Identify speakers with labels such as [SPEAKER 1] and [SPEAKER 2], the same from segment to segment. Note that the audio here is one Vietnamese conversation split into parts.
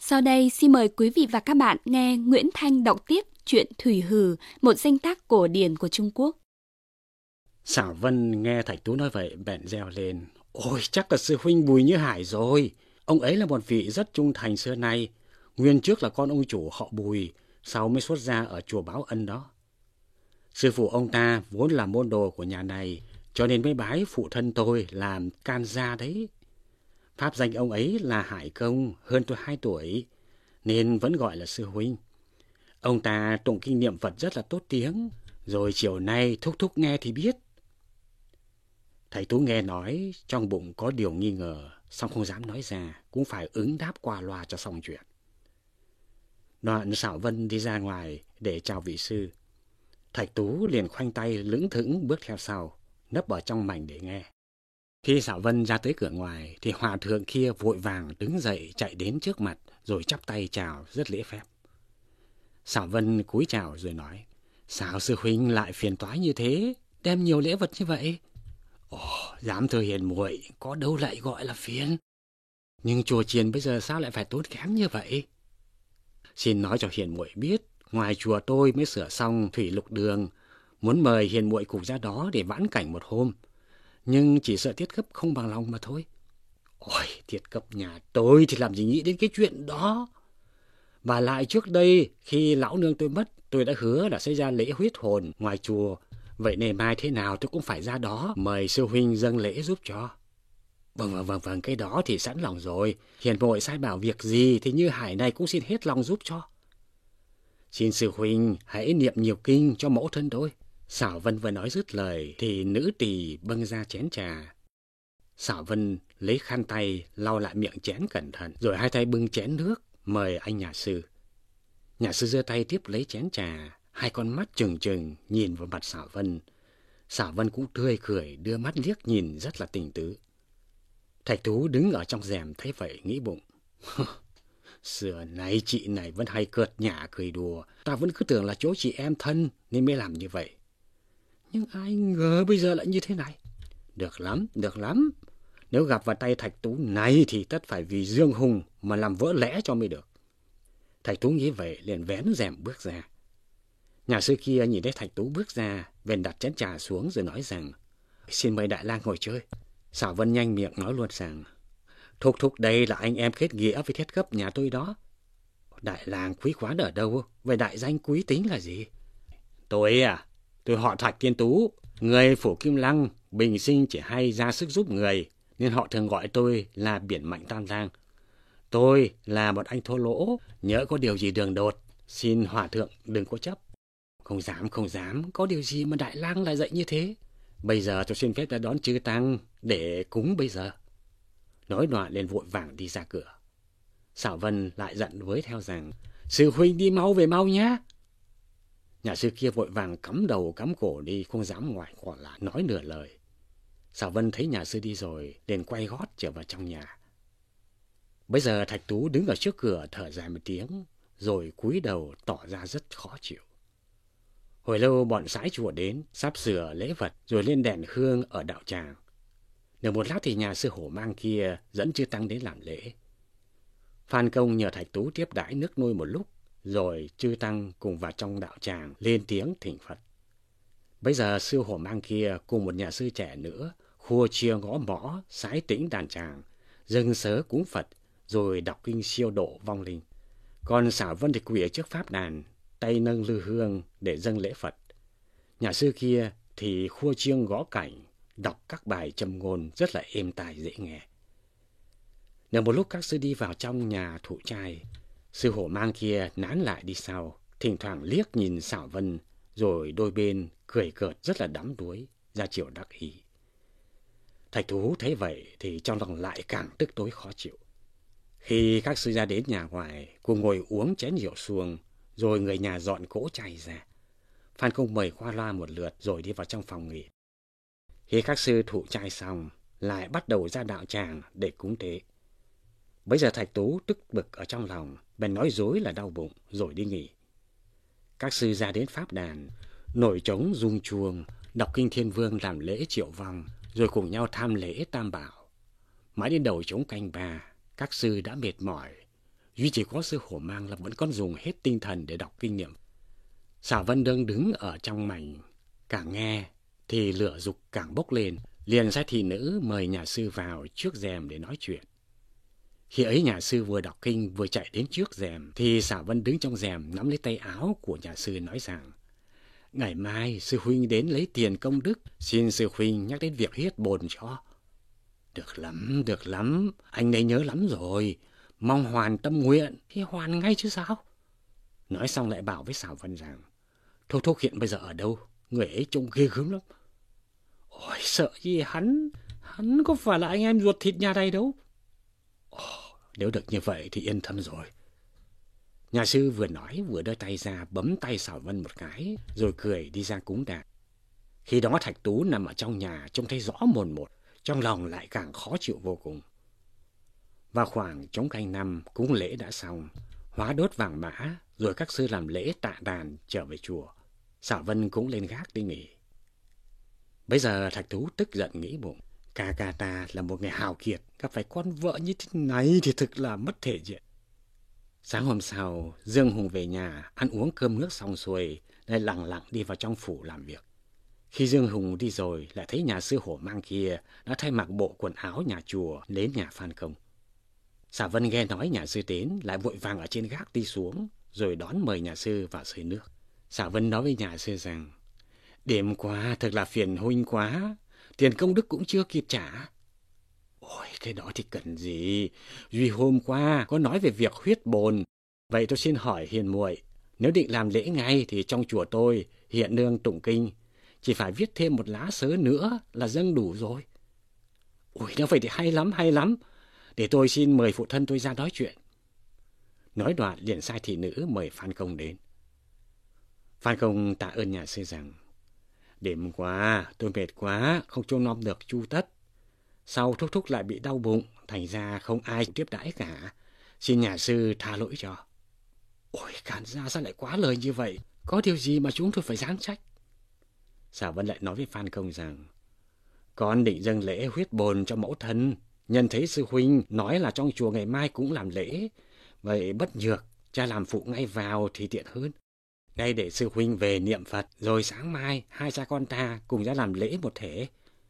[SPEAKER 1] Sau đây xin mời quý vị và các bạn nghe Nguyễn Thanh đọc tiếp truyện Thủy Hử, một danh tác cổ điển của Trung Quốc.
[SPEAKER 2] Xảo Vân nghe Thạch Tú nói vậy bèn reo lên. Ôi, chắc là sư huynh Bùi Như Hải rồi. Ông ấy là một vị rất trung thành xưa nay. Nguyên trước là con ông chủ họ Bùi, sau mới xuất gia ở chùa Báo Ân đó. Sư phụ ông ta vốn là môn đồ của nhà này, cho nên mới bái phụ thân tôi làm can gia đấy. Pháp danh ông ấy là Hải Công, hơn tôi 2 tuổi, nên vẫn gọi là sư huynh. Ông ta tụng kinh niệm Phật rất là tốt tiếng, rồi chiều nay thúc thúc nghe thì biết. Thầy Tú nghe nói, trong bụng có điều nghi ngờ, song không dám nói ra, cũng phải ứng đáp qua loa cho xong chuyện. Đoạn Xảo Vân đi ra ngoài để chào vị sư. Thạch Tú liền khoanh tay lững thững bước theo sau, nấp ở trong mảnh để nghe. Khi Xảo Vân ra tới cửa ngoài, thì hòa thượng kia vội vàng đứng dậy chạy đến trước mặt, rồi chắp tay chào rất lễ phép. Xảo Vân cúi chào rồi nói, sao sư huynh lại phiền toái như thế, đem nhiều lễ vật như vậy? Ồ, dám thưa hiền muội, có đâu lại gọi là phiền. Nhưng chùa chiền bây giờ sao lại phải tốn kém như vậy? Xin nói cho hiền muội biết, ngoài chùa tôi mới sửa xong thủy lục đường, muốn mời hiền muội cùng ra đó để vãn cảnh một hôm. Nhưng chỉ sợ Tiết Cấp không bằng lòng mà thôi. Ôi, Tiết Cấp nhà tôi thì làm gì nghĩ đến cái chuyện đó. Và lại trước đây, khi lão nương tôi mất, tôi đã hứa là sẽ ra lễ huyết hồn ngoài chùa. Vậy nên mai thế nào tôi cũng phải ra đó mời sư huynh dâng lễ giúp cho. Vâng, cái đó thì sẵn lòng rồi. Hiền muội sai bảo việc gì thì Như Hải này cũng xin hết lòng giúp cho. Xin sư huynh hãy niệm nhiều kinh cho mẫu thân tôi. Xảo Vân vừa nói dứt lời thì nữ tỳ bưng ra chén trà. Xảo Vân lấy khăn tay lau lại miệng chén cẩn thận, rồi hai tay bưng chén nước mời anh nhà sư. Nhà sư giơ tay tiếp lấy chén trà, hai con mắt trừng trừng nhìn vào mặt Xảo Vân. Xảo Vân cũng tươi cười đưa mắt liếc nhìn rất là tình tứ. Thạch Tú đứng ở trong rèm thấy vậy nghĩ bụng. Xưa nay chị này vẫn hay cợt nhả cười đùa, ta vẫn cứ tưởng là chỗ chị em thân nên mới làm như vậy. Nhưng ai ngờ bây giờ lại như thế này. Được lắm. Nếu gặp vào tay Thạch Tú này thì tất phải vì Dương Hùng mà làm vỡ lẽ cho mới được. Thạch Tú nghĩ vậy liền vén rèm bước ra. Nhà sư kia nhìn thấy Thạch Tú bước ra, bèn đặt chén trà xuống rồi nói rằng, xin mời đại lang ngồi chơi. Xảo Vân nhanh miệng nói luôn rằng, thúc đây là anh em kết nghĩa với Thiết Cấp nhà tôi đó. Đại lang quý quán ở đâu? Vậy đại danh quý tính là gì? Tôi họ Thạch Tiên Tú, người phủ Kim Lăng, bình sinh chỉ hay ra sức giúp người, nên họ thường gọi tôi là Biển Mạnh Tam Lang. Tôi là một anh thô lỗ, nhỡ có điều gì đường đột, xin hòa thượng đừng có chấp. Không dám, có điều gì mà đại lang lại dạy như thế? Bây giờ tôi xin phép đã đón chư tăng để cúng bây giờ. Nói đoạn liền vội vàng đi ra cửa. Xảo Vân lại giận với theo rằng, sư huynh đi mau về mau nhá. Nhà sư kia vội vàng cắm đầu cắm cổ đi, không dám ngoại gọi lại nói nửa lời. Xảo Vân thấy nhà sư đi rồi, liền quay gót trở vào trong nhà. Bây giờ Thạch Tú đứng ở trước cửa thở dài một tiếng, rồi cúi đầu tỏ ra rất khó chịu. Hồi lâu bọn sái chùa đến, sắp sửa lễ vật rồi lên đèn hương ở đạo tràng. Được một lát thì nhà sư Hổ Mang kia dẫn chư tăng đến làm lễ. Phan Công nhờ Thạch Tú tiếp đãi nước nuôi một lúc, rồi chư tăng cùng vào trong đạo tràng lên tiếng thỉnh Phật. Bây giờ sư Hổ Mang kia cùng một nhà sư trẻ nữa khua chia ngõ mõ, sái tĩnh đàn tràng, dâng sớ cúng Phật, rồi đọc kinh siêu độ vong linh. Còn Xảo Vân thì quỳ ở trước pháp đàn, tay nâng lư hương để dâng lễ Phật. Nhà sư kia thì khua chiêng gõ cảnh, đọc các bài châm ngôn rất là êm tai dễ nghe. Được một lúc các sư đi vào trong nhà thụ trai, sư Hổ Mang kia nán lại đi sau, thỉnh thoảng liếc nhìn Xảo Vân, rồi đôi bên cười cợt rất là đắm đuối, ra chiều đắc ý. Thạch Tú thấy vậy thì trong lòng lại càng tức tối khó chịu. Khi các sư ra đến nhà ngoài, cùng ngồi uống chén rượu xuông, rồi người nhà dọn cỗ chay ra. Phan Công mời qua loa một lượt rồi đi vào trong phòng nghỉ. Khi các sư thụ trai xong, lại bắt đầu ra đạo tràng để cúng tế. Bây giờ Thạch Tú tức bực ở trong lòng, bèn nói dối là đau bụng rồi đi nghỉ. Các sư ra đến pháp đàn, nổi trống rung chuông, đọc kinh Thiên Vương làm lễ triệu vong, rồi cùng nhau tham lễ Tam Bảo. Mãi đến đầu trống canh ba, các sư đã mệt mỏi, duy chỉ có sư Hổ Mang là vẫn còn dùng hết tinh thần để đọc kinh niệm. Xảo Vân đang đứng ở trong mảnh, càng nghe thì lửa dục càng bốc lên, liền sai thị nữ mời nhà sư vào trước rèm để nói chuyện. Khi ấy nhà sư vừa đọc kinh vừa chạy đến trước rèm, thì Xảo Vân đứng trong rèm nắm lấy tay áo của nhà sư nói rằng: ngày mai sư huynh đến lấy tiền công đức, xin sư huynh nhắc đến việc huyết bồn cho. Được lắm, anh ấy nhớ lắm rồi, mong hoàn tâm nguyện thì hoàn ngay chứ sao. Nói xong lại bảo với Xảo Vân rằng: Thúc hiện bây giờ ở đâu, người ấy trông ghê gớm lắm. Ôi sợ gì hắn có phải là anh em ruột thịt nhà này đâu. Nếu được như vậy thì yên tâm rồi. Nhà sư vừa nói vừa đưa tay ra bấm tay Xảo Vân một cái, rồi cười đi ra cúng đàn. Khi đó Thạch Tú nằm ở trong nhà trông thấy rõ mồn một, trong lòng lại càng khó chịu vô cùng. Vào khoảng trống canh năm, cúng lễ đã xong, hóa đốt vàng mã, rồi các sư làm lễ tạ đàn trở về chùa. Xảo Vân cũng lên gác đi nghỉ. Bây giờ Thạch Tú tức giận nghĩ bụng: ca ta là một người hào kiệt, gặp phải con vợ như thế này thì thực là mất thể diện. Sáng hôm sau, Dương Hùng về nhà, ăn uống cơm nước xong xuôi, lại lặng lặng đi vào trong phủ làm việc. Khi Dương Hùng đi rồi, lại thấy nhà sư Hổ Mang kia đã thay mặc bộ quần áo nhà chùa đến nhà Phan Công. Xảo Vân nghe nói nhà sư đến, lại vội vàng ở trên gác đi xuống, rồi đón mời nhà sư vào sưởi nước. Xảo Vân nói với nhà sư rằng: đêm qua thật là phiền huynh quá, tiền công đức cũng chưa kịp trả. Ôi, cái đó thì cần gì, Duy hôm qua có nói về việc huyết bồn. Vậy tôi xin hỏi hiền muội, nếu định làm lễ ngay thì trong chùa tôi hiện nương tụng kinh, chỉ phải viết thêm một lá sớ nữa là dâng đủ rồi. Ôi, nếu vậy thì hay lắm, để tôi xin mời phụ thân tôi ra nói chuyện. Nói đoạn liền sai thị nữ mời Phan Công đến. Phan Công tạ ơn nhà sư rằng: đêm qua tôi mệt quá, không trông nom được chu tất. Sau thúc lại bị đau bụng, thành ra không ai tiếp đãi cả. Xin nhà sư tha lỗi cho. Ôi, Càn gia sao lại quá lời như vậy? Có điều gì mà chúng tôi phải giáng trách? Xảo Vân lại nói với Phan Công rằng: con định dâng lễ huyết bồn cho mẫu thân, nhân thấy sư huynh nói là trong chùa ngày mai cũng làm lễ, vậy bất nhược cha làm phụ ngay vào thì tiện hơn. Ngay để sư huynh về niệm Phật, rồi sáng mai hai cha con ta cùng ra làm lễ một thể.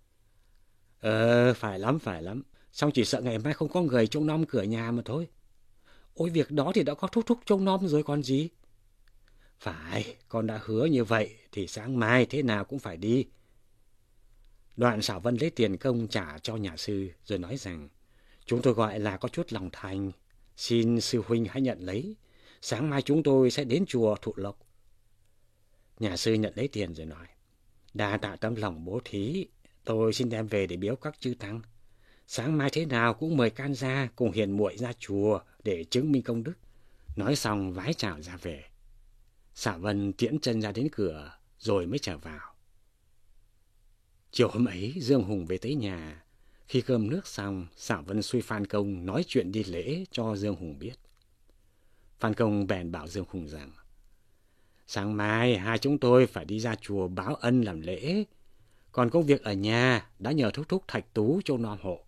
[SPEAKER 2] Phải lắm, xong chỉ sợ ngày mai không có người trông nom cửa nhà mà thôi. Ôi, việc đó thì đã có thúc trông nom rồi còn gì. Phải, con đã hứa như vậy thì sáng mai thế nào cũng phải đi. Đoạn Xảo Vân lấy tiền công trả cho nhà sư, rồi nói rằng: chúng tôi gọi là có chút lòng thành, xin sư huynh hãy nhận lấy. Sáng mai chúng tôi sẽ đến chùa thụ lộc. Nhà sư nhận lấy tiền rồi nói: đa tạ tấm lòng bố thí, tôi xin đem về để biếu các chư tăng. Sáng mai thế nào cũng mời Can gia cùng hiền muội ra chùa để chứng minh công đức. Nói xong vái chào ra về. Xảo Vân tiễn chân ra đến cửa rồi mới trở vào. Chiều hôm ấy Dương Hùng về tới nhà. Khi cơm nước xong, Xảo Vân xui Phan Công nói chuyện đi lễ cho Dương Hùng biết. Phan Công bèn bảo Dương Hùng rằng: sáng mai hai chúng tôi phải đi ra chùa báo ân làm lễ, còn công việc ở nhà đã nhờ thúc Thạch Tú trông nom hộ.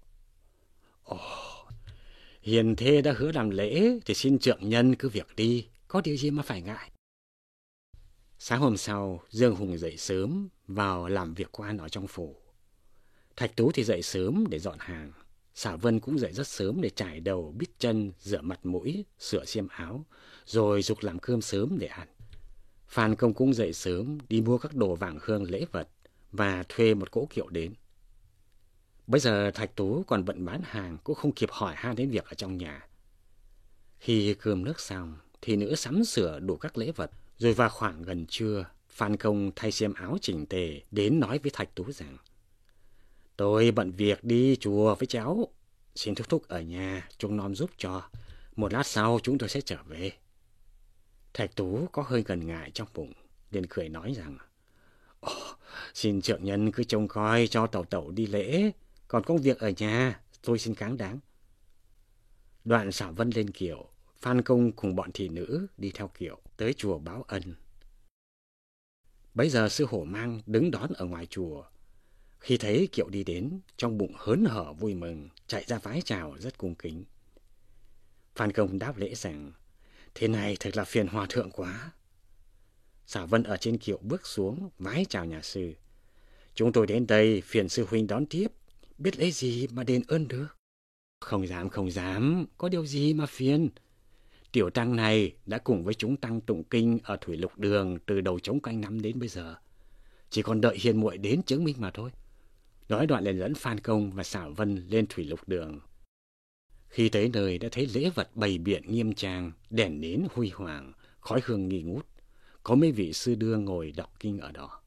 [SPEAKER 2] Hiền thê đã hứa làm lễ thì xin trượng nhân cứ việc đi, có điều gì mà phải ngại. Sáng hôm sau, Dương Hùng dậy sớm vào làm việc quan ở trong phủ. Thạch Tú thì dậy sớm để dọn hàng. Xảo Vân cũng dậy rất sớm để chải đầu, bít chân, rửa mặt mũi, sửa xiêm áo, rồi giục làm cơm sớm để ăn. Phan Công cũng dậy sớm đi mua các đồ vàng hương lễ vật và thuê một cỗ kiệu đến. Bây giờ Thạch Tú còn bận bán hàng, cũng không kịp hỏi han đến việc ở trong nhà. Khi cơm nước xong, thì nữ sắm sửa đủ các lễ vật, rồi vào khoảng gần trưa, Phan Công thay xiêm áo chỉnh tề đến nói với Thạch Tú rằng: tôi bận việc đi chùa với cháu, xin thúc ở nhà trông nom giúp cho. Một lát sau chúng tôi sẽ trở về. Thạch Tú có hơi ngần ngại trong bụng, liền cười nói rằng: xin trượng nhân cứ trông coi cho tẩu đi lễ, còn công việc ở nhà tôi xin cáng đáng. Đoạn Xảo Vân lên kiệu, Phan Công cùng bọn thị nữ đi theo kiệu tới chùa báo ân. Bấy giờ sư Hổ Mang đứng đón ở ngoài chùa. Khi thấy kiệu đi đến, trong bụng hớn hở vui mừng, chạy ra vái chào rất cung kính. Phan Công đáp lễ rằng, thế này thật là phiền hòa thượng quá. Xảo Vân ở trên kiệu bước xuống, vái chào nhà sư. Chúng tôi đến đây phiền sư huynh đón tiếp, biết lấy gì mà đền ơn được. Không dám, có điều gì mà phiền. Tiểu tăng này đã cùng với chúng tăng tụng kinh ở Thủy Lục Đường từ đầu Trống Canh năm đến bây giờ. Chỉ còn đợi hiền muội đến chứng minh mà thôi. Nói đoạn liền dẫn Phan Công và Xảo Vân lên Thủy Lục Đường. Khi tới nơi đã thấy lễ vật bày biện nghiêm trang, đèn nến huy hoàng, khói hương nghi ngút. Có mấy vị sư đưa ngồi đọc kinh ở đó.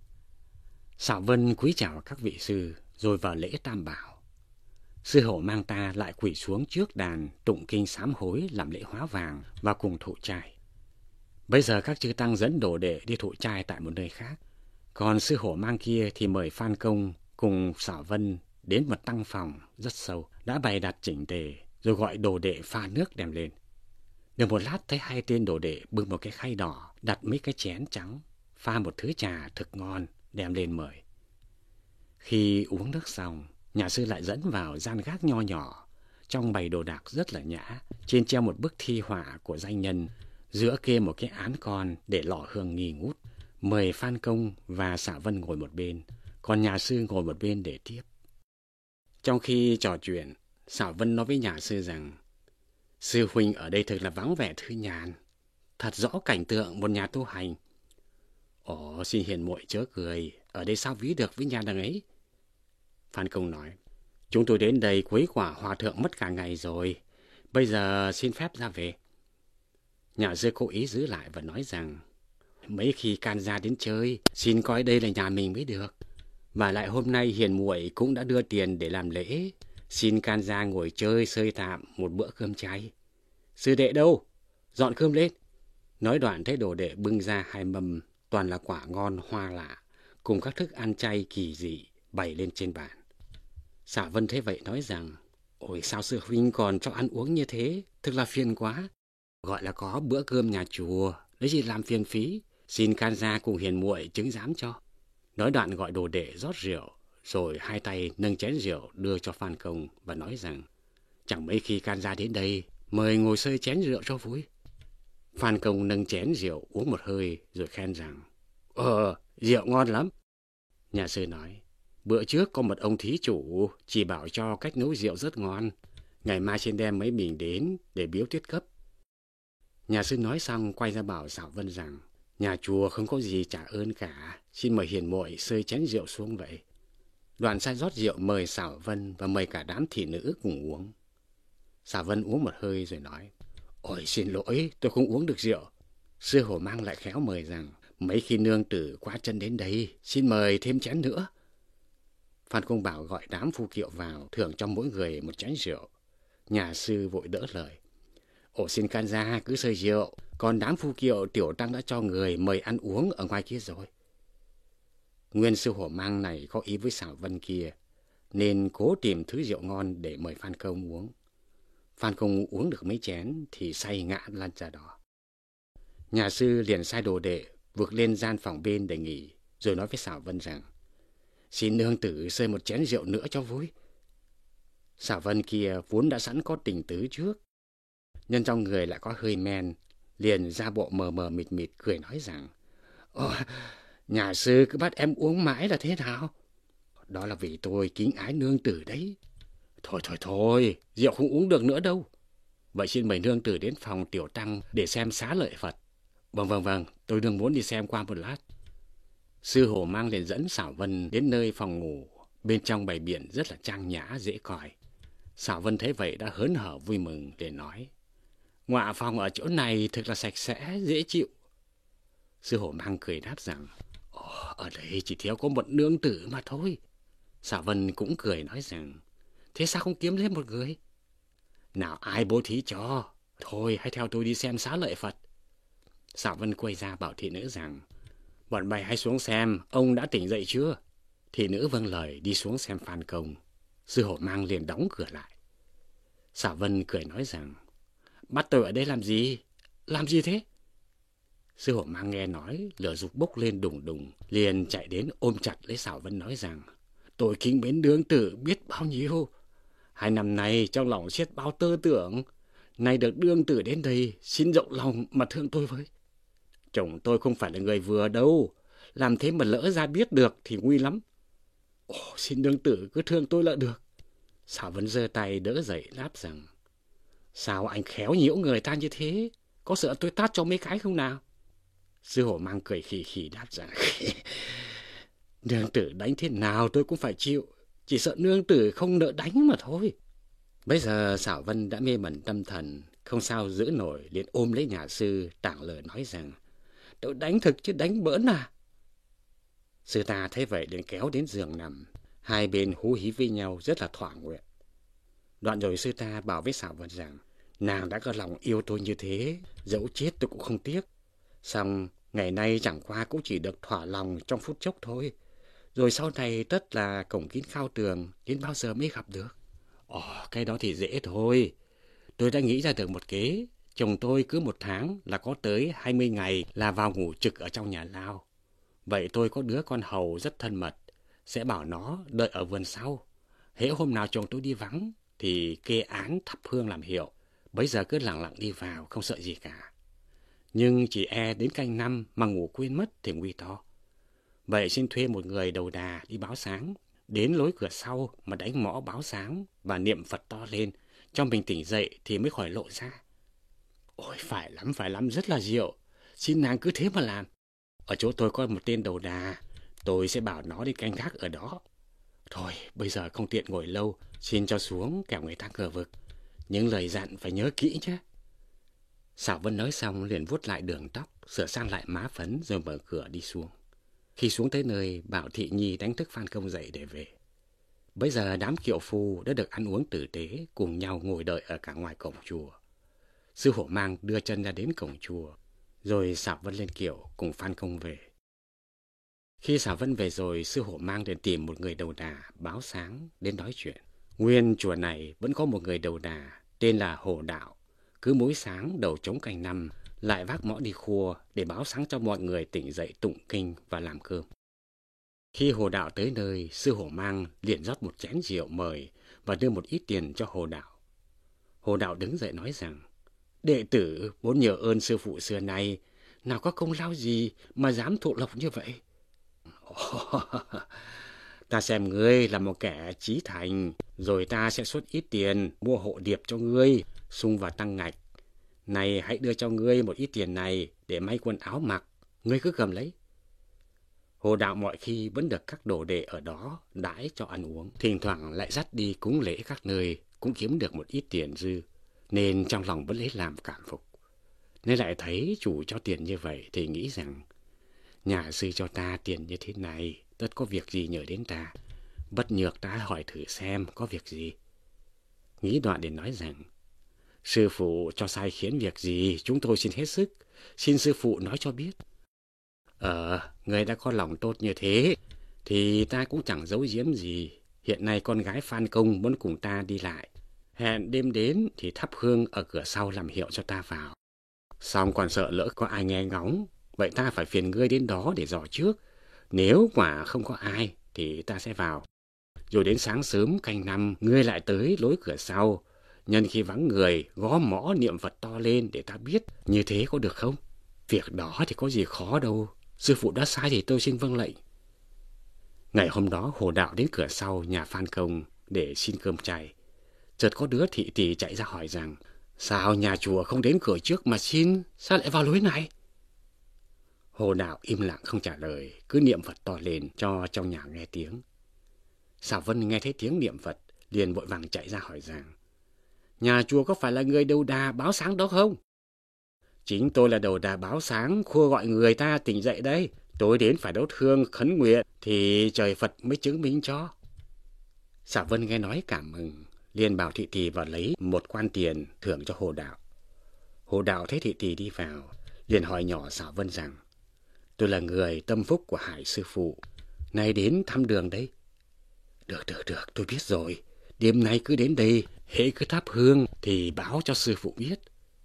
[SPEAKER 2] Xảo Vân cúi chào các vị sư, rồi vào lễ tam bảo. Sư Hổ Mang Ta lại quỳ xuống trước đàn tụng kinh sám hối làm lễ hóa vàng và cùng thụ trai. Bây giờ các chư tăng dẫn đồ đệ đi thụ trai tại một nơi khác. Còn sư Hổ Mang kia thì mời Phan Công cùng Xảo Vân đến một tăng phòng rất sâu, đã bày đặt chỉnh tề, rồi gọi đồ đệ pha nước đem lên. Được một lát thấy hai tên đồ đệ bưng một cái khay đỏ, đặt mấy cái chén trắng, pha một thứ trà thực ngon đem lên mời. Khi uống nước xong, nhà sư lại dẫn vào gian gác nho nhỏ, trong bày đồ đạc rất là nhã, trên treo một bức thi họa của danh nhân, giữa kê một cái án con để lọ hương nghi ngút. Mời Phan Công và Xảo Vân ngồi một bên, còn nhà sư ngồi một bên để tiếp. Trong khi trò chuyện, Xảo Vân nói với nhà sư rằng, sư huynh ở đây thật là vắng vẻ thư nhàn, thật rõ cảnh tượng một nhà tu hành. Ồ, xin hiền muội chớ cười, ở đây sao ví được với nhà đằng ấy? Phan Công nói, chúng tôi đến đây quấy quả hòa thượng mất cả ngày rồi, bây giờ xin phép ra về. Nhà sư cố ý giữ lại và nói rằng, mấy khi can gia đến chơi, xin coi đây là nhà mình mới được. Và lại hôm nay hiền muội cũng đã đưa tiền để làm lễ, xin can gia ngồi chơi sơi tạm một bữa cơm cháy. Sư đệ đâu? Dọn cơm lên. Nói đoạn thấy đồ đệ bưng ra hai mâm, toàn là quả ngon hoa lạ, cùng các thức ăn chay kỳ dị bày lên trên bàn. Xảo Vân thấy vậy nói rằng, ôi sao sư huynh còn cho ăn uống như thế, thật là phiền quá. Gọi là có bữa cơm nhà chùa, lấy gì làm phiền phí, xin can gia cùng hiền muội chứng giám cho. Nói đoạn gọi đồ đệ rót rượu, rồi hai tay nâng chén rượu đưa cho Phan Công và nói rằng, chẳng mấy khi can gia đến đây, mời ngồi xơi chén rượu cho vui. Phan Công nâng chén rượu uống một hơi rồi khen rằng, rượu ngon lắm. Nhà sư nói, bữa trước có một ông thí chủ chỉ bảo cho cách nấu rượu rất ngon, ngày mai xin đem mấy bình đến để biếu tiết cấp. Nhà sư nói xong quay ra bảo Xảo Vân rằng, nhà chùa không có gì trả ơn cả, xin mời hiền muội xơi chén rượu xuống vậy. Đoàn sai rót rượu mời Xảo Vân và mời cả đám thị nữ cùng uống. Xảo Vân uống một hơi rồi nói, ôi xin lỗi, tôi không uống được rượu. Sư Hổ Mang lại khéo mời rằng, mấy khi nương tử quá chân đến đây, xin mời thêm chén nữa. Phan Công bảo gọi đám phu kiệu vào, thưởng cho mỗi người một chén rượu. Nhà sư vội đỡ lời, xin can gia cứ xơi rượu, còn đám phu kiệu tiểu tăng đã cho người mời ăn uống ở ngoài kia rồi. Nguyên sư Hổ Mang này có ý với Xảo Vân kia, nên cố tìm thứ rượu ngon để mời Phan Công uống. Phan Công uống được mấy chén thì say ngã lăn ra đó. Nhà sư liền sai đồ đệ vượt lên gian phòng bên để nghỉ, rồi nói với Xảo Vân rằng, xin nương tử xơi một chén rượu nữa cho vui. Xảo Vân kia vốn đã sẵn có tình tứ trước, nhân trong người lại có hơi men, liền ra bộ mờ mờ mịt mịt cười nói rằng, nhà sư cứ bắt em uống mãi là thế nào? Đó là vì tôi kính ái nương tử đấy. Thôi, rượu không uống được nữa đâu. Vậy xin mời nương tử đến phòng tiểu tăng để xem xá lợi Phật. Vâng, tôi đừng muốn đi xem qua một lát. Sư Hổ Mang liền dẫn Xảo Vân đến nơi phòng ngủ, bên trong bày biện rất là trang nhã dễ coi. Xảo Vân thấy vậy đã hớn hở vui mừng để nói, ngọa phòng ở chỗ này thật là sạch sẽ, dễ chịu. Sư Hổ Mang cười đáp rằng, ở đây chỉ thiếu có một nương tử mà thôi. Xảo Vân cũng cười nói rằng, thế sao không kiếm thêm một người? Nào ai bố thí cho, thôi hãy theo tôi đi xem xá lợi Phật. Xảo Vân quay ra bảo thị nữ rằng, bọn mày hãy xuống xem ông đã tỉnh dậy chưa. Thị nữ vâng lời đi xuống xem Phan Công. Sư Hổ Mang liền đóng cửa lại. Xảo Vân cười nói rằng, bắt tôi ở đây làm gì? Làm gì thế? Sư Hổ Mang nghe nói, lửa dục bốc lên đùng đùng, liền chạy đến ôm chặt lấy Xảo Vân nói rằng, tôi kính mến nương tử biết bao nhiêu. 2 năm nay trong lòng siết bao tư tưởng, Nay được đương tử đến đây, xin rộng lòng mà thương tôi với. Chồng tôi không phải là người vừa đâu, làm thế mà lỡ ra biết được thì nguy lắm. Ồ, xin đương tử cứ thương tôi là được. Xảo Vân giơ tay đỡ dậy đáp rằng, sao anh khéo nhiễu người ta như thế? Có sợ tôi tát cho mấy cái không nào? Sư Hổ Mang cười khì khì đáp rằng, nương tử đánh thế nào tôi cũng phải chịu, chỉ sợ nương tử không nỡ đánh mà thôi. Bây giờ Xảo Vân đã mê mẩn tâm thần, không sao giữ nổi, liền ôm lấy nhà sư tảng lời nói rằng, tôi đánh thực chứ đánh bỡn à. Sư ta thấy vậy liền kéo đến giường nằm, hai bên hú hí với nhau rất là thỏa nguyện. Đoạn rồi sư ta bảo với Xảo Vân rằng, nàng đã có lòng yêu tôi như thế, dẫu chết tôi cũng không tiếc. Xong ngày nay chẳng qua cũng chỉ được thỏa lòng trong phút chốc thôi, rồi sau này tất là cổng kín khao tường, đến bao giờ mới gặp được. Ồ, cái đó thì dễ thôi. Tôi đã nghĩ ra được một kế. Chồng tôi cứ 1 tháng là có tới 20 ngày là vào ngủ trực ở trong nhà lao. Vậy tôi có đứa con hầu rất thân mật, sẽ bảo nó đợi ở vườn sau. Hễ hôm nào chồng tôi đi vắng thì kê án thắp hương làm hiệu. Bấy giờ cứ lặng lặng đi vào, không sợ gì cả. Nhưng chỉ e đến canh 5 mà ngủ quên mất thì nguy to. Vậy xin thuê một người đầu đà đi báo sáng, đến lối cửa sau mà đánh mõ báo sáng và niệm Phật to lên, cho mình tỉnh dậy thì mới khỏi lộ ra. Ôi, phải lắm, rất là diệu. Xin nàng cứ thế mà làm. Ở chỗ tôi có một tên đầu đà, tôi sẽ bảo nó đi canh gác ở đó. Thôi, bây giờ không tiện ngồi lâu, xin cho xuống kẻo người ta ngờ vực. Những lời dặn phải nhớ kỹ nhé. Xảo Vân nói xong liền vuốt lại đường tóc, sửa sang lại má phấn rồi mở cửa đi xuống. Khi xuống tới nơi, bảo Thị Nhi đánh thức Phan Công dậy để về. Bây giờ đám kiệu phu đã được ăn uống tử tế, cùng nhau ngồi đợi ở cả ngoài cổng chùa. Sư Hổ Mang đưa chân ra đến cổng chùa, rồi Xảo Vân lên kiệu cùng Phan Công về. Khi Xảo Vân về rồi, Sư Hổ Mang liền tìm một người đầu đà báo sáng đến nói chuyện. Nguyên chùa này vẫn có một người đầu đà tên là Hồ Đạo, cứ mỗi sáng đầu trống canh 5 lại vác mõ đi khua để báo sáng cho mọi người tỉnh dậy tụng kinh và làm cơm. Khi Hồ Đạo tới nơi, Sư Hổ Mang liền rót một chén rượu mời và đưa một ít tiền cho Hồ Đạo. Hồ Đạo đứng dậy nói rằng, đệ tử muốn nhờ ơn sư phụ xưa nay, nào có công lao gì mà dám thụ lộc như vậy. Ta xem ngươi là một kẻ chí thành, rồi ta sẽ xuất ít tiền mua hộ điệp cho ngươi, sung vào tăng ngạch. Này hãy đưa cho ngươi một ít tiền này để may quần áo mặc, ngươi cứ cầm lấy. Hồ Đạo mọi khi vẫn được các đồ đệ ở đó đãi cho ăn uống, thỉnh thoảng lại dắt đi cúng lễ các nơi, cũng kiếm được một ít tiền dư, nên trong lòng vẫn lấy làm cảm phục. Nên lại thấy chủ cho tiền như vậy thì nghĩ rằng, nhà sư cho ta tiền như thế này, tất có việc gì nhờ đến ta, bất nhược ta hỏi thử xem có việc gì. Nghĩ đoạn để nói rằng, sư phụ cho sai khiến việc gì chúng tôi xin hết sức, xin sư phụ nói cho biết. Người đã có lòng tốt như thế thì ta cũng chẳng giấu giếm gì. Hiện nay con gái Phan Công muốn cùng ta đi lại, hẹn đêm đến thì thắp hương ở cửa sau làm hiệu cho ta vào. Xong còn sợ lỡ có ai nghe ngóng, vậy ta phải phiền ngươi đến đó để dò trước. Nếu quả không có ai thì ta sẽ vào. Rồi đến sáng sớm canh 5 ngươi lại tới lối cửa sau, nhân khi vắng người gõ mõ niệm Phật to lên để ta biết, như thế có được không? Việc đó thì có gì khó đâu, sư phụ đã sai thì tôi xin vâng lệnh. Ngày hôm đó Hồ Đạo đến cửa sau nhà Phan Công để xin cơm chay. Chợt có đứa thị tỳ chạy ra hỏi rằng, sao nhà chùa không đến cửa trước mà xin, sao lại vào lối này? Hồ Đạo im lặng không trả lời, cứ niệm Phật to lên cho trong nhà nghe tiếng. Xảo Vân nghe thấy tiếng niệm Phật, liền vội vàng chạy ra hỏi rằng, nhà chùa có phải là người đầu đà báo sáng đó không? Chính tôi là đầu đà báo sáng, khua gọi người ta tỉnh dậy đây. Tôi đến phải đốt hương khấn nguyện thì trời Phật mới chứng minh cho. Xảo Vân nghe nói cảm mừng, liền bảo thị tỳ vào lấy một quan tiền thưởng cho Hồ Đạo. Hồ Đạo thấy thị tỳ đi vào, liền hỏi nhỏ Xảo Vân rằng, tôi là người tâm phúc của Hải sư phụ, nay đến thăm đường đây. Được, tôi biết rồi. Đêm nay cứ đến đây, hễ cứ thắp hương thì báo cho sư phụ biết.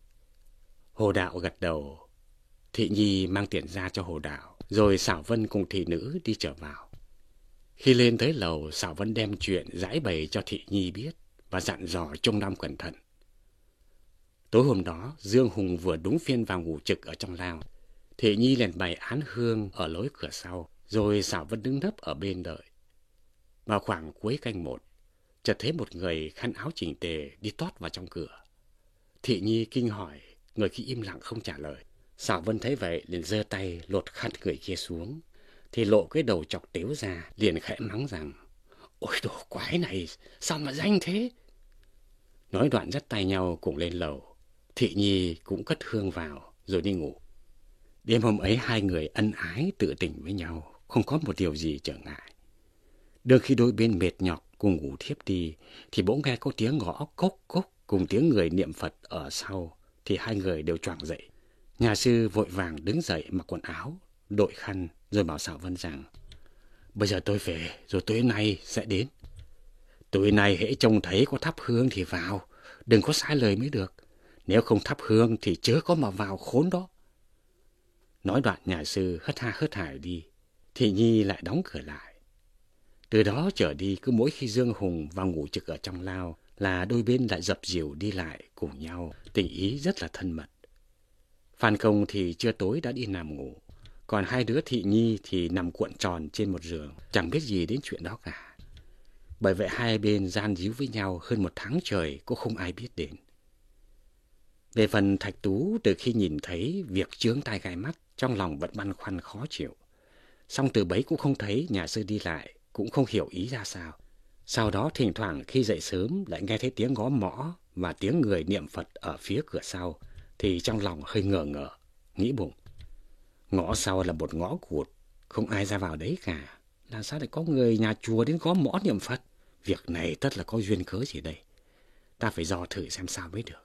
[SPEAKER 2] Hồ Đạo gật đầu. Thị Nhi mang tiền ra cho Hồ Đạo, rồi Xảo Vân cùng thị nữ đi trở vào. Khi lên tới lầu, Xảo Vân đem chuyện giải bày cho Thị Nhi biết và dặn dò trông nom cẩn thận. Tối hôm đó, Dương Hùng vừa đúng phiên vào ngủ trực ở trong lao. Thị Nhi liền bày án hương ở lối cửa sau, rồi Sảo Vân đứng nấp ở bên đợi. Vào khoảng cuối canh 1, chợt thấy một người khăn áo chỉnh tề đi tót vào trong cửa. Thị Nhi kinh hỏi, người kia im lặng không trả lời. Sảo Vân thấy vậy liền giơ tay lột khăn người kia xuống, thì lộ cái đầu chọc tếu ra, liền khẽ mắng rằng: "Ôi đồ quái này, sao mà danh thế?" Nói đoạn dắt tay nhau cùng lên lầu. Thị Nhi cũng cất hương vào rồi đi ngủ. Đêm hôm ấy hai người ân ái tự tình với nhau, không có một điều gì trở ngại. Đôi khi đôi bên mệt nhọc cùng ngủ thiếp đi, thì bỗng nghe có tiếng gõ cốc cốc cùng tiếng người niệm Phật ở sau, thì hai người đều choàng dậy. Nhà sư vội vàng đứng dậy mặc quần áo, đội khăn, rồi bảo Sảo Vân rằng: "Bây giờ tôi về, rồi tối nay sẽ đến. Tối nay hễ trông thấy có thắp hương thì vào, đừng có sai lời mới được. Nếu không thắp hương thì chớ có mà vào khốn đó." Nói đoạn nhà sư hất ha hất hải đi. Thị Nhi lại đóng cửa lại. Từ đó trở đi, cứ mỗi khi Dương Hùng vào ngủ trực ở trong lao là đôi bên lại dập dìu đi lại cùng nhau, tình ý rất là thân mật. Phan Công thì trưa tối đã đi nằm ngủ, còn hai đứa Thị Nhi thì nằm cuộn tròn trên một giường, chẳng biết gì đến chuyện đó cả. Bởi vậy hai bên gian díu với nhau hơn 1 tháng trời cũng không ai biết đến. Về phần Thạch Tú, từ khi nhìn thấy việc chướng tai gai mắt, trong lòng vẫn băn khoăn khó chịu. Song từ bấy cũng không thấy nhà sư đi lại, cũng không hiểu ý ra sao. Sau đó thỉnh thoảng khi dậy sớm lại nghe thấy tiếng gõ mõ và tiếng người niệm Phật ở phía cửa sau, thì trong lòng hơi ngờ ngợ, nghĩ bụng: ngõ sau là một ngõ cụt, không ai ra vào đấy cả. Làm sao lại có người nhà chùa đến gõ mõ niệm Phật? Việc này tất là có duyên cớ gì đây? Ta phải dò thử xem sao mới được.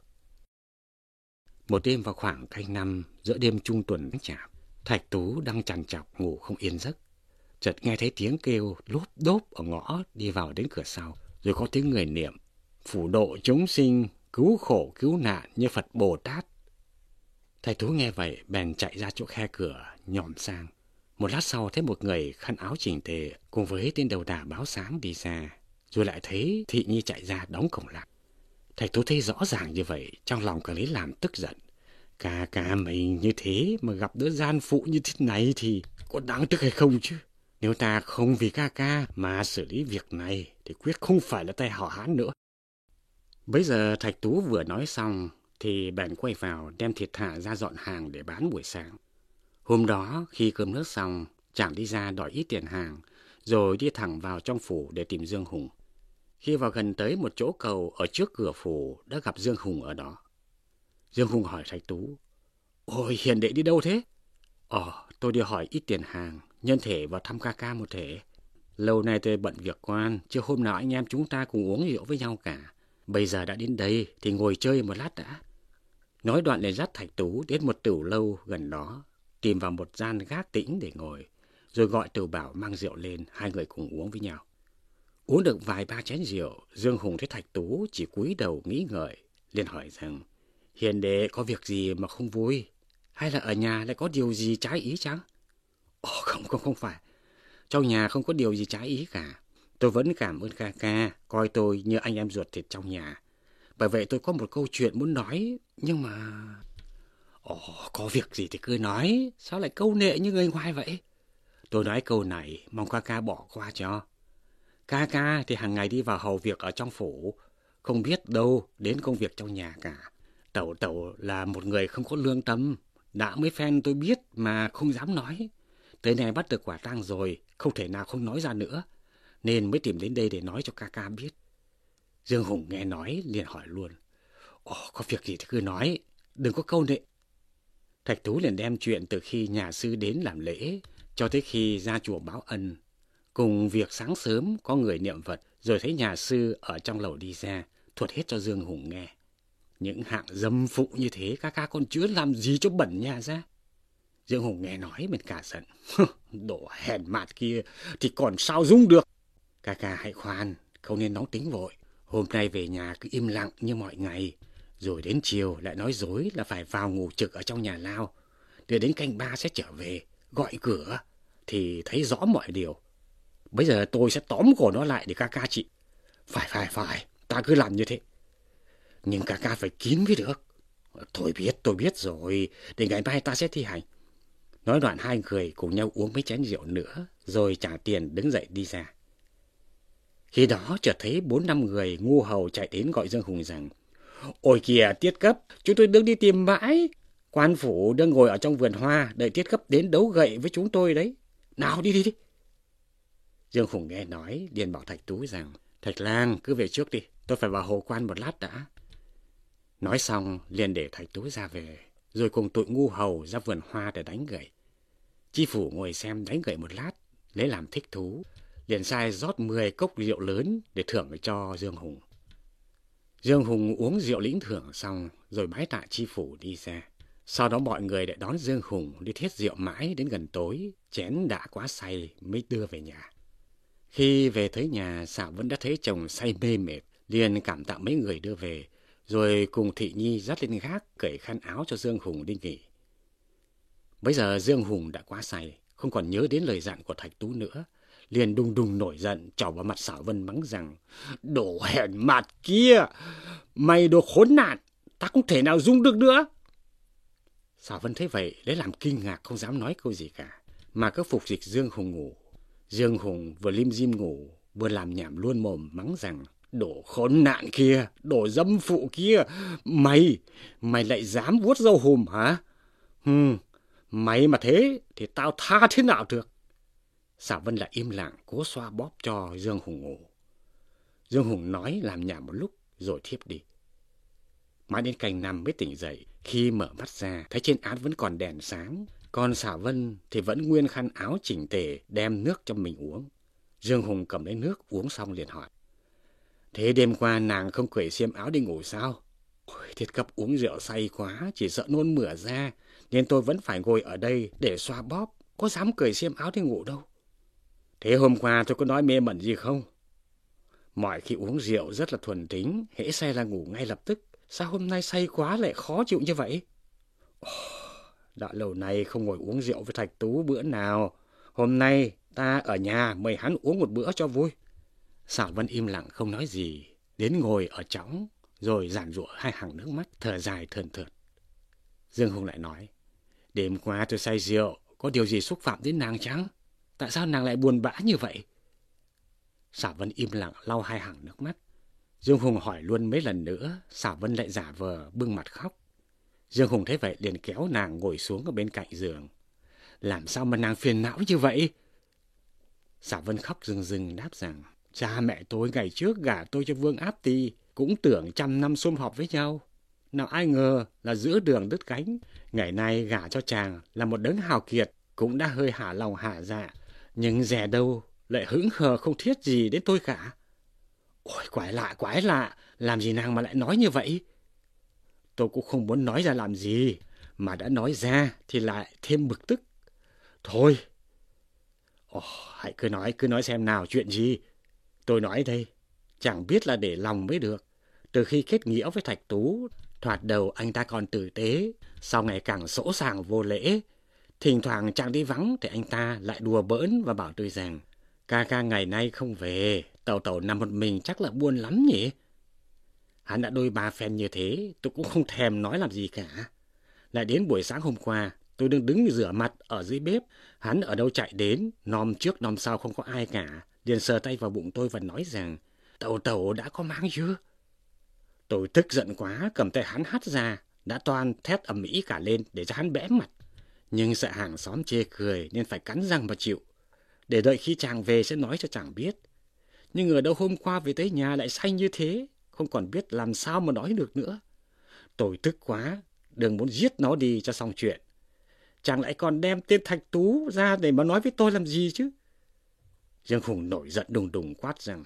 [SPEAKER 2] Một đêm vào khoảng canh 5, giữa đêm trung tuần chạp, Thạch Tú đang trằn trọc ngủ không yên giấc. Chợt nghe thấy tiếng kêu lốp đốp ở ngõ đi vào đến cửa sau, rồi có tiếng người niệm: "Phù độ chúng sinh, cứu khổ cứu nạn như Phật Bồ Tát." Thạch Tú nghe vậy bèn chạy ra chỗ khe cửa nhòm sang. Một lát sau thấy một người khăn áo chỉnh tề cùng với tên đầu đà báo sáng đi ra, rồi lại thấy Thị Nhi chạy ra đóng cổng lại. Thạch Tú thấy rõ ràng như vậy, trong lòng càng lấy làm tức giận. Ca mình như thế mà gặp đứa gian phụ như thế này thì có đáng tức hay không chứ? Nếu ta không vì ca mà xử lý việc này thì quyết không phải là tay họ Hán nữa. Bấy giờ Thạch Tú vừa nói xong thì bèn quay vào đem thịt thả ra dọn hàng để bán buổi sáng. Hôm đó khi cơm nước xong, chàng đi ra đòi ít tiền hàng, rồi đi thẳng vào trong phủ để tìm Dương Hùng. Khi vào gần tới một chỗ cầu ở trước cửa phủ đã gặp Dương Hùng ở đó. Dương Hùng hỏi Thạch Tú: "Ôi, hiền đệ đi đâu thế?" Tôi đi hỏi ít tiền hàng, nhân thể vào thăm ca một thể. Lâu nay tôi bận việc quan, chứ hôm nào anh em chúng ta cùng uống rượu với nhau cả. Bây giờ đã đến đây thì ngồi chơi một lát đã." Nói đoạn lại dắt Thạch Tú đến một tửu lâu gần đó, tìm vào một gian gác tĩnh để ngồi, rồi gọi Tửu Bảo mang rượu lên, hai người cùng uống với nhau. Uống được vài ba chén rượu, Dương Hùng thấy Thạch Tú chỉ cúi đầu nghĩ ngợi, liền hỏi rằng: "Hiền đệ có việc gì mà không vui? Hay là ở nhà lại có điều gì trái ý chăng?" Không phải. Trong nhà không có điều gì trái ý cả. Tôi vẫn cảm ơn ca coi tôi như anh em ruột thịt trong nhà. Bởi vậy tôi có một câu chuyện muốn nói, nhưng mà... Có việc gì thì cứ nói, sao lại câu nệ như người ngoài vậy? Tôi nói câu này, mong ca bỏ qua cho. Ca thì hàng ngày đi vào hầu việc ở trong phủ, không biết đâu đến công việc trong nhà cả. Tẩu là một người không có lương tâm, đã mấy phen tôi biết mà không dám nói. Tới nay bắt được quả tang rồi, không thể nào không nói ra nữa, nên mới tìm đến đây để nói cho ca biết. Dương Hùng nghe nói liền hỏi luôn: "Có việc gì thì cứ nói, đừng có câu nệ." Thạch Tú liền đem chuyện từ khi nhà sư đến làm lễ cho tới khi ra chùa báo ân, cùng việc sáng sớm có người niệm Phật rồi thấy nhà sư ở trong lầu đi ra, thuật hết cho Dương Hùng nghe. Những hạng dâm phụ như thế ca còn chưa làm gì cho bẩn nhà ra. Dương Hùng nghe nói mình cả giận: "Đồ hèn mạt kia thì còn sao dung được. Ca hãy khoan, không nên nóng tính vội. Hôm nay về nhà cứ im lặng như mọi ngày, rồi đến chiều lại nói dối là phải vào ngủ trực ở trong nhà lao. Để đến canh 3 sẽ trở về, gọi cửa thì thấy rõ mọi điều. Bây giờ tôi sẽ tóm cổ nó lại để ca trị." Phải, ta cứ làm như thế. Nhưng ca phải kín mới được. Tôi biết rồi, để ngày mai ta sẽ thi hành. Nói đoạn hai người cùng nhau uống mấy chén rượu nữa, rồi trả tiền đứng dậy đi ra. Khi đó chợt thấy 4-5 người ngu hầu chạy đến gọi Dương Hùng rằng: Ôi kìa, Tiết Cấp, chúng tôi đứng đi tìm mãi. Quan phủ đang ngồi ở trong vườn hoa, đợi Tiết Cấp đến đấu gậy với chúng tôi đấy. Nào đi. Dương Hùng nghe nói, liền bảo Thạch Tú rằng: Thạch lang, cứ về trước đi, tôi phải vào hồ quan một lát đã. Nói xong, liền để Thạch Tú ra về, rồi cùng tụi ngu hầu ra vườn hoa để đánh gậy. Chi phủ ngồi xem đánh gậy một lát, lấy làm thích thú, liền sai rót 10 cốc rượu lớn để thưởng cho Dương Hùng. Dương Hùng uống rượu lĩnh thưởng xong, rồi bái tạ chi phủ đi ra. Sau đó mọi người để đón Dương Hùng đi thiết rượu mãi đến gần tối, chén đã quá say mới đưa về nhà. Khi về tới nhà, Xảo Vân đã thấy chồng say mê mệt, liền cảm tạ mấy người đưa về, rồi cùng Thị Nhi dắt lên gác cởi khăn áo cho Dương Hùng đi nghỉ. Bây giờ Dương Hùng đã quá say, không còn nhớ đến lời dặn của Thạch Tú nữa, liền đùng đùng nổi giận, trỏ vào mặt Xảo Vân mắng rằng: Đồ hèn mặt kia, mày đồ khốn nạn, ta không thể nào dung được nữa. Xảo Vân thấy vậy lấy làm kinh ngạc, không dám nói câu gì cả, mà cứ phục dịch Dương Hùng ngủ. Dương Hùng vừa lim dim ngủ, vừa làm nhảm luôn mồm mắng rằng: Đồ khốn nạn kia, đồ dâm phụ kia, mày lại dám vuốt râu hùm hả? Mày mà thế thì tao tha thế nào được? Xảo Vân lại im lặng cố xoa bóp cho Dương Hùng ngủ. Dương Hùng nói làm nhảm một lúc rồi thiếp đi. Mãi đến canh 5 mới tỉnh dậy, khi mở mắt ra thấy trên án vẫn còn đèn sáng, còn Xảo Vân thì vẫn nguyên khăn áo chỉnh tề đem nước cho mình uống. Dương Hùng cầm lấy nước uống xong liền hỏi: Thế đêm qua nàng không cởi xiêm áo đi ngủ sao? Ôi, Thiết Cấp uống rượu say quá, chỉ sợ nôn mửa ra, nên tôi vẫn phải ngồi ở đây để xoa bóp, có dám cởi xiêm áo đi ngủ đâu. Thế hôm qua tôi có nói mê mẩn gì không? Mọi khi uống rượu rất là thuần tính, hễ say là ngủ ngay lập tức. Sao hôm nay say quá lại khó chịu như vậy? Đã lâu nay không ngồi uống rượu với Thạch Tú bữa nào. Hôm nay ta ở nhà mời hắn uống một bữa cho vui. Xảo Vân im lặng không nói gì, đến ngồi ở chõng, rồi giàn giụa hai hàng nước mắt, thở dài thườn thượt. Dương Hùng lại nói: Đêm qua tôi say rượu, có điều gì xúc phạm đến nàng chăng? Tại sao nàng lại buồn bã như vậy? Xảo Vân im lặng lau hai hàng nước mắt. Dương Hùng hỏi luôn mấy lần nữa, Xảo Vân lại giả vờ bưng mặt khóc. Dương Hùng thấy vậy liền kéo nàng ngồi xuống ở bên cạnh giường. Làm sao mà nàng phiền não như vậy? Xảo Vân khóc rưng rưng đáp rằng: Cha mẹ tôi ngày trước gả tôi cho Vương Áp Tỳ, cũng tưởng 100 năm sum họp với nhau. Nào ai ngờ là giữa đường đứt cánh. Ngày nay gả cho chàng là một đấng hào kiệt, cũng đã hơi hả lòng hả dạ, nhưng dè đâu lại hững hờ không thiết gì đến tôi cả. Ôi quái lạ, làm gì nàng mà lại nói như vậy? Tôi cũng không muốn nói ra làm gì, mà đã nói ra thì lại thêm bực tức. Thôi, hãy cứ nói xem nào, chuyện gì? Tôi nói đây, chẳng biết là để lòng mới được. Từ khi kết nghĩa với Thạch Tú, thoạt đầu anh ta còn tử tế, sau ngày càng sỗ sàng vô lễ. Thỉnh thoảng chàng đi vắng thì anh ta lại đùa bỡn và bảo tôi rằng: Ca ngày nay không về, tàu nằm một mình chắc là buồn lắm nhỉ? Hắn đã đôi ba phen như thế, tôi cũng không thèm nói làm gì cả. Lại đến buổi sáng hôm qua, tôi đang đứng rửa mặt ở dưới bếp, hắn ở đâu chạy đến, nom trước nom sau không có ai cả, liền sờ tay vào bụng tôi và nói rằng: Tàu đã có mang chưa? Tôi tức giận quá, cầm tay hắn hất ra, đã toan thét ầm ĩ cả lên để cho hắn bẽ mặt. Nhưng sợ hàng xóm chê cười nên phải cắn răng mà chịu, để đợi khi chàng về sẽ nói cho chàng biết. Nhưng ở đâu hôm qua về tới nhà lại say như thế, không còn biết làm sao mà nói được nữa. Tôi tức quá, đừng muốn giết nó đi cho xong chuyện. Chàng lại còn đem tên Thạch Tú ra để mà nói với tôi làm gì chứ? Dương Hùng nổi giận đùng đùng quát rằng: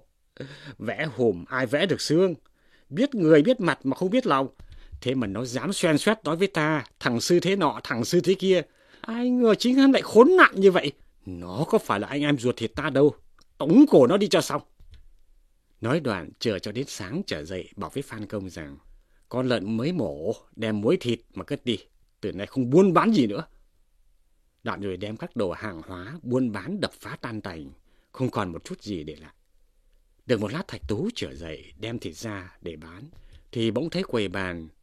[SPEAKER 2] Vẽ hùm ai vẽ được xương, biết người biết mặt mà không biết lòng. Thế mà nó dám xoen xoét nói với ta, thằng sư thế nọ, thằng sư thế kia. Ai ngờ chính hắn lại khốn nạn như vậy. Nó có phải là anh em ruột thịt ta đâu, tống cổ nó đi cho xong. Nói đoạn chờ cho đến sáng trở dậy bảo với Phan Công rằng: Con lợn mới mổ, đem muối thịt mà cất đi, từ nay không buôn bán gì nữa. Đoạn rồi đem các đồ hàng hóa buôn bán đập phá tan tành, không còn một chút gì để lại. Được một lát Thạch Tú trở dậy đem thịt ra để bán, thì bỗng thấy quầy bàn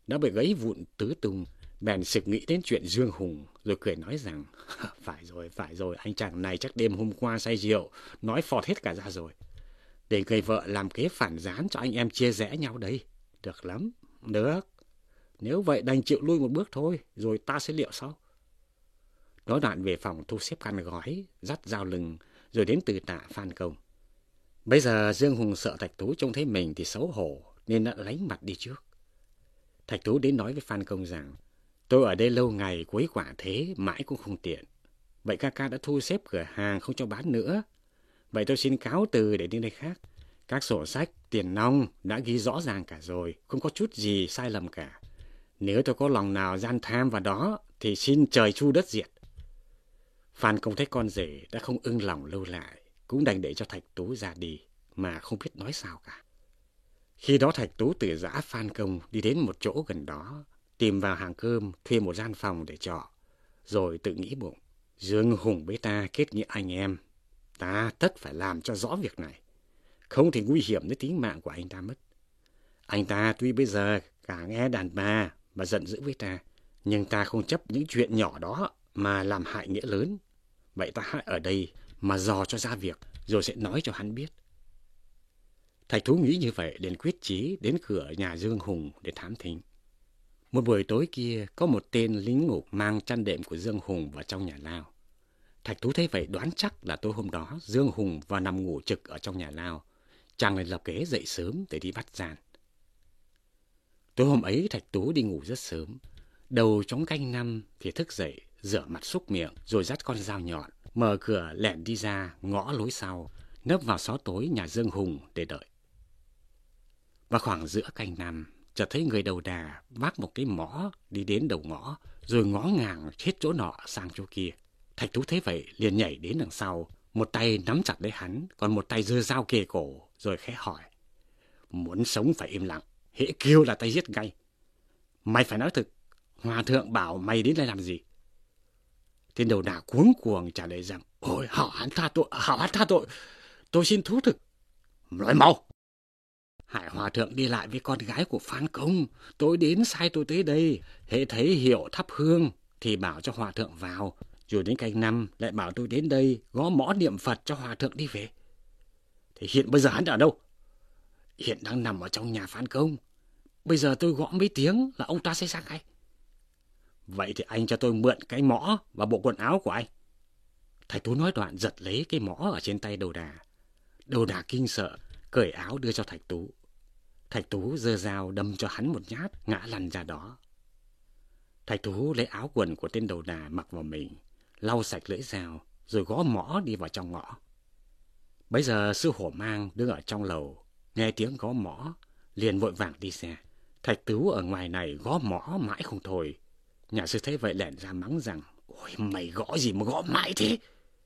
[SPEAKER 2] đã bị gãy vụn tứ tung. Bèn sực nghĩ đến chuyện Dương Hùng, rồi cười nói rằng, phải rồi, anh chàng này chắc đêm hôm qua say rượu, nói phọt hết cả ra rồi. Để người vợ làm kế phản gián cho anh em chia rẽ nhau đây. Được lắm, được. Nếu vậy đành chịu lui một bước thôi, rồi ta sẽ liệu sau. Nói đoạn về phòng thu xếp khăn gói, dắt dao lưng, rồi đến từ tạ Phan Công. Bây giờ Dương Hùng sợ Thạch Tú trông thấy mình thì xấu hổ, nên đã lánh mặt đi trước. Thạch Tú đến nói với Phan Công rằng, tôi ở đây lâu ngày quấy quả thế, mãi cũng không tiện. Vậy ca đã thu xếp cửa hàng không cho bán nữa. Vậy tôi xin cáo từ để đi nơi khác. Các sổ sách, tiền nong đã ghi rõ ràng cả rồi, không có chút gì sai lầm cả. Nếu tôi có lòng nào gian tham vào đó, thì xin trời chu đất diệt. Phan Công thấy con rể đã không ưng lòng lâu lại, cũng đành để cho Thạch Tú ra đi, mà không biết nói sao cả. Khi đó Thạch Tú từ giã Phan Công đi đến một chỗ gần đó, tìm vào hàng cơm, thuê một gian phòng để trọ, rồi tự nghĩ bụng, Dương Hùng với ta kết nghĩa anh em, ta tất phải làm cho rõ việc này, không thì nguy hiểm đến tính mạng của anh ta mất. Anh ta tuy bây giờ cả nghe đàn bà và giận dữ với ta, nhưng ta không chấp những chuyện nhỏ đó mà làm hại nghĩa lớn. Vậy ta hãy ở đây mà dò cho ra việc, rồi sẽ nói cho hắn biết. Thạch Tú nghĩ như vậy, liền quyết chí đến cửa nhà Dương Hùng để thám thính. Một buổi tối kia, có một tên lính ngục mang chăn đệm của Dương Hùng vào trong nhà lao. Thạch Tú thấy vậy đoán chắc là tối hôm đó Dương Hùng vào nằm ngủ trực ở trong nhà lao. Chàng liền lập kế dậy sớm để đi bắt gian. Tối hôm ấy Thạch Tú đi ngủ rất sớm. Đầu trống canh 5 thì thức dậy, rửa mặt súc miệng, rồi dắt con dao nhọn, mở cửa lẻn đi ra ngõ lối sau, nấp vào xó tối nhà Dương Hùng để đợi. Và khoảng giữa canh 5, chợt thấy người đầu đà vác một cái mõ đi đến đầu ngõ, rồi ngó ngàng hết chỗ nọ sang chỗ kia. Thạch Tú thấy vậy liền nhảy đến đằng sau, một tay nắm chặt lấy hắn, còn một tay giơ dao kề cổ, rồi khẽ hỏi: muốn sống phải im lặng, hễ kêu là tay giết ngay. Mày phải nói thực, hòa thượng bảo mày đến đây làm gì? Tên đầu đà cuống cuồng trả lời rằng: ôi, hảo hán tha tội, tôi xin thú thực. Nói mau! Hải hòa thượng đi lại với con gái của Phan Công, tôi đến sai tôi tới đây, hễ thấy hiệu thắp hương thì bảo cho hòa thượng vào, rồi đến canh 5 lại bảo tôi đến đây gõ mõ niệm Phật cho hòa thượng đi về. Thì hiện bây giờ hắn ở đâu? Hiện đang nằm ở trong nhà Phan Công. Bây giờ tôi gõ mấy tiếng là ông ta sẽ sang ngay. Vậy thì anh cho tôi mượn cái mõ và bộ quần áo của anh. Thạch Tú nói đoạn giật lấy cái mõ ở trên tay đầu đà. Đầu đà kinh sợ, cởi áo đưa cho Thạch Tú. Thạch Tú giơ dao đâm cho hắn một nhát, ngã lăn ra đó. Thạch Tú lấy áo quần của tên đầu đà mặc vào mình, lau sạch lưỡi dao, rồi gõ mõ đi vào trong ngõ. Bấy giờ sư Hổ Mang đứng ở trong lầu, nghe tiếng gõ mõ, liền vội vàng đi xe. Thạch Tú ở ngoài này gõ mõ mãi không thôi. Nhà sư thấy vậy lẻn ra mắng rằng: ôi, mày gõ gì mà gõ mãi thế?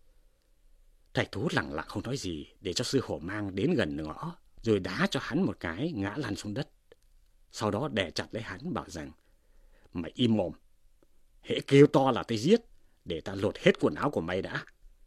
[SPEAKER 2] Thạch Tú lặng lặng không nói gì, để cho sư Hổ Mang đến gần ngõ, rồi đá cho hắn một cái ngã lăn xuống đất. Sau đó đè chặt lấy hắn bảo rằng: mày im mồm, hễ kêu to là tao giết, để ta lột hết quần áo của mày đã.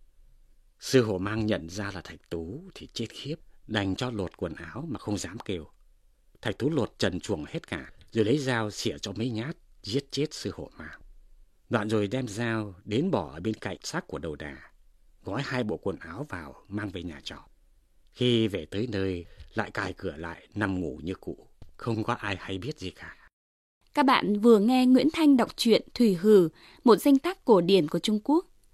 [SPEAKER 2] Sư Hổ Mang nhận ra là Thạch Tú thì chết khiếp, đành cho lột quần áo mà không dám kêu. Thạch Tú lột trần truồng hết cả, rồi lấy dao xỉa cho mấy nhát, giết chết sư Hổ Mang. Đoạn rồi đem dao đến bỏ ở bên cạnh xác của đầu đà, gói 2 bộ quần áo vào mang về nhà trọ. Khi về tới nơi, lại cài cửa lại nằm ngủ như cũ, không có ai hay biết gì cả.
[SPEAKER 1] Các bạn vừa nghe Nguyễn Thanh đọc truyện Thủy Hử, một danh tác cổ điển của Trung Quốc.